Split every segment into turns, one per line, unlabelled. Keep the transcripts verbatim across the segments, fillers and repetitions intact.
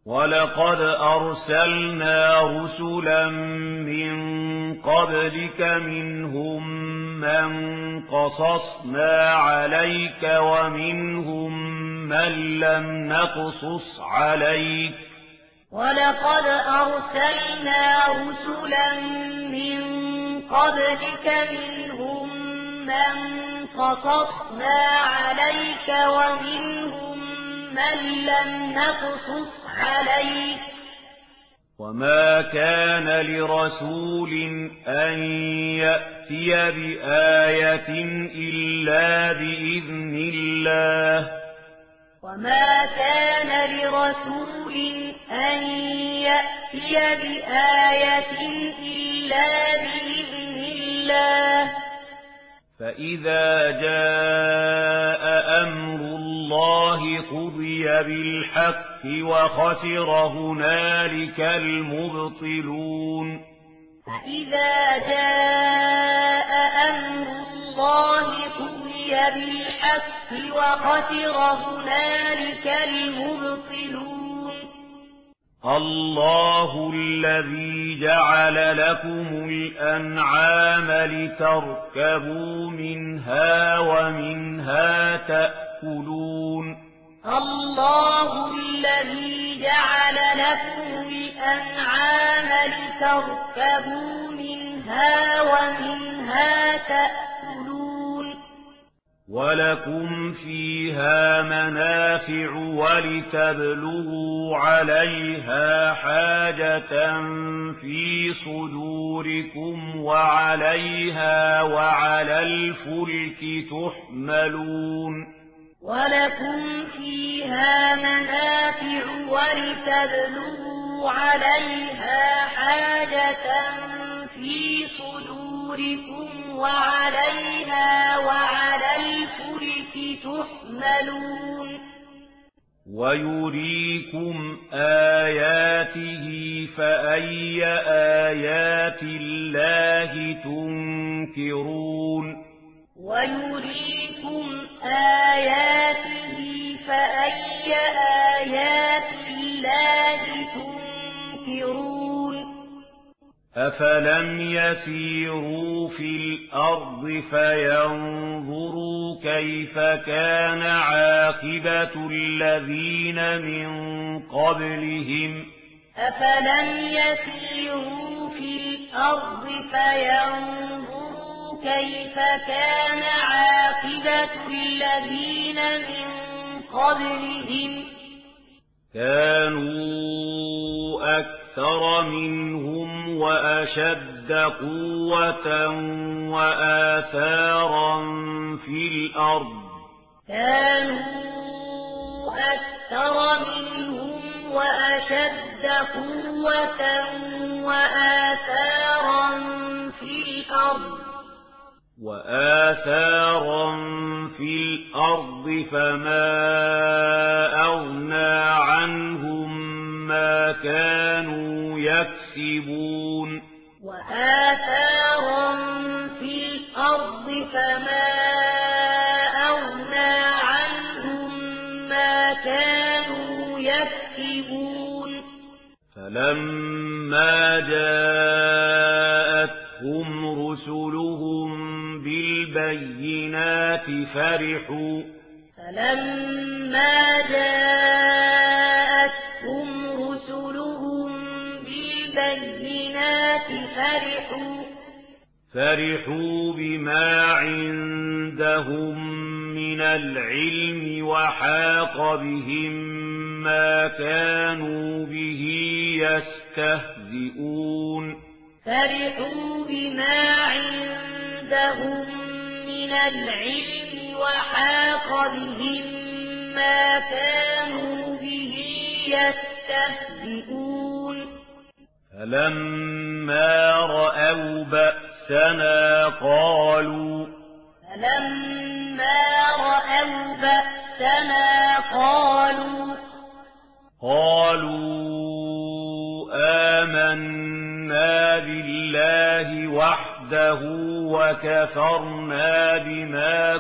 ولقد أرسلنا رسلا من قبلك منهم من قصصنا عليك ومنهم من لم نقصص عليك
ولقد أرسلنا رسلا من قبلك منهم من قصصنا عليك ومنهم من لم نقصص عليك
وما كان لرسول أن يأتي بآية إلا بإذن الله
وما كان لرسول أن يأتي بآية إلا بإذن الله
فإذا جاء أمر الله قضي بالحق وخسر هنالك المبطلون
فإذا جاء أمر الله قضي بالحق وخسر هنالك المبطلون
الله الذي جعل لكم الأنعام لتركبوا منها ومنها تأكلون
الله الذي جعل لكم الأنعام لتركبوا منها ومنها تأكلون
ولكم فيها منافع ولتبلغوا عليها حاجة في صدوركم وعليها وعلى الفلك تحملون
ولكم فيها منافع ولتبلغوا عليها حاجة في صدوركم وعليها وعلى الفلك تحملون
ويريكم آياته فأي آيات الله تنكرون
ويريكم آياته فأي آيات الله تنكرون
أفلم يسيروا في الأرض فينظروا كيف كان عاقبة الذين من قبلهم
أفلم يسيروا في الأرض فينظروا كيف كان عاقبة الذين من قبلهم
كانوا أكثر منهم وأشد قوة وآثارا في الأرض
كانوا أكثر منهم وأشد قوة وآثارا في الأرض
وآثارا في الأرض فما أغنى عنهم ما كانوا يكسبون
وآثارا في الأرض فما أغنى عنهم ما كانوا يكسبون
فلما جاءتهم رسلهم بالبينات فرحوا
فلما جاءتهم رسلهم بالبينات فرحوا
فرحوا بما عندهم من العلم وحاق بهم ما كانوا به يستهزئون
فرحوا بما عندهم من العلم وحاق بهم ما كانوا به يستهزئون
فلما رأوا بأسنا قالوا
فلما رأوا بأسنا قالوا
قالوا آمنا بالله وحده وكفرنا بما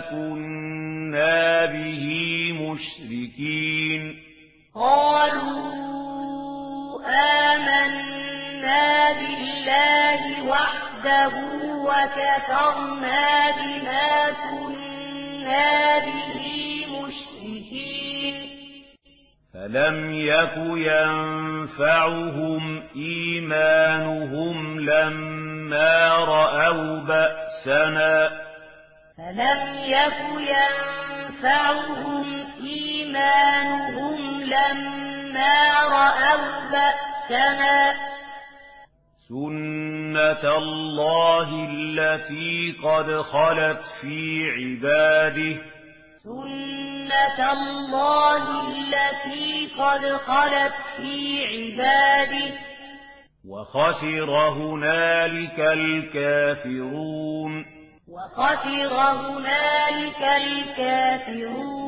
كنا به مشركين
قالوا وحده وكفرنا بما كنا به مشركين
فلم يك ينفعهم إيمانهم لما رأوا بأسنا
فلم يك ينفعهم إيمانهم لما رأوا بأسنا
سنة الله التي قد خلت في عباده
سنة الله التي قد خلت في عباده
وخسر هنالك الكافرون
وخسر هنالك الكافرون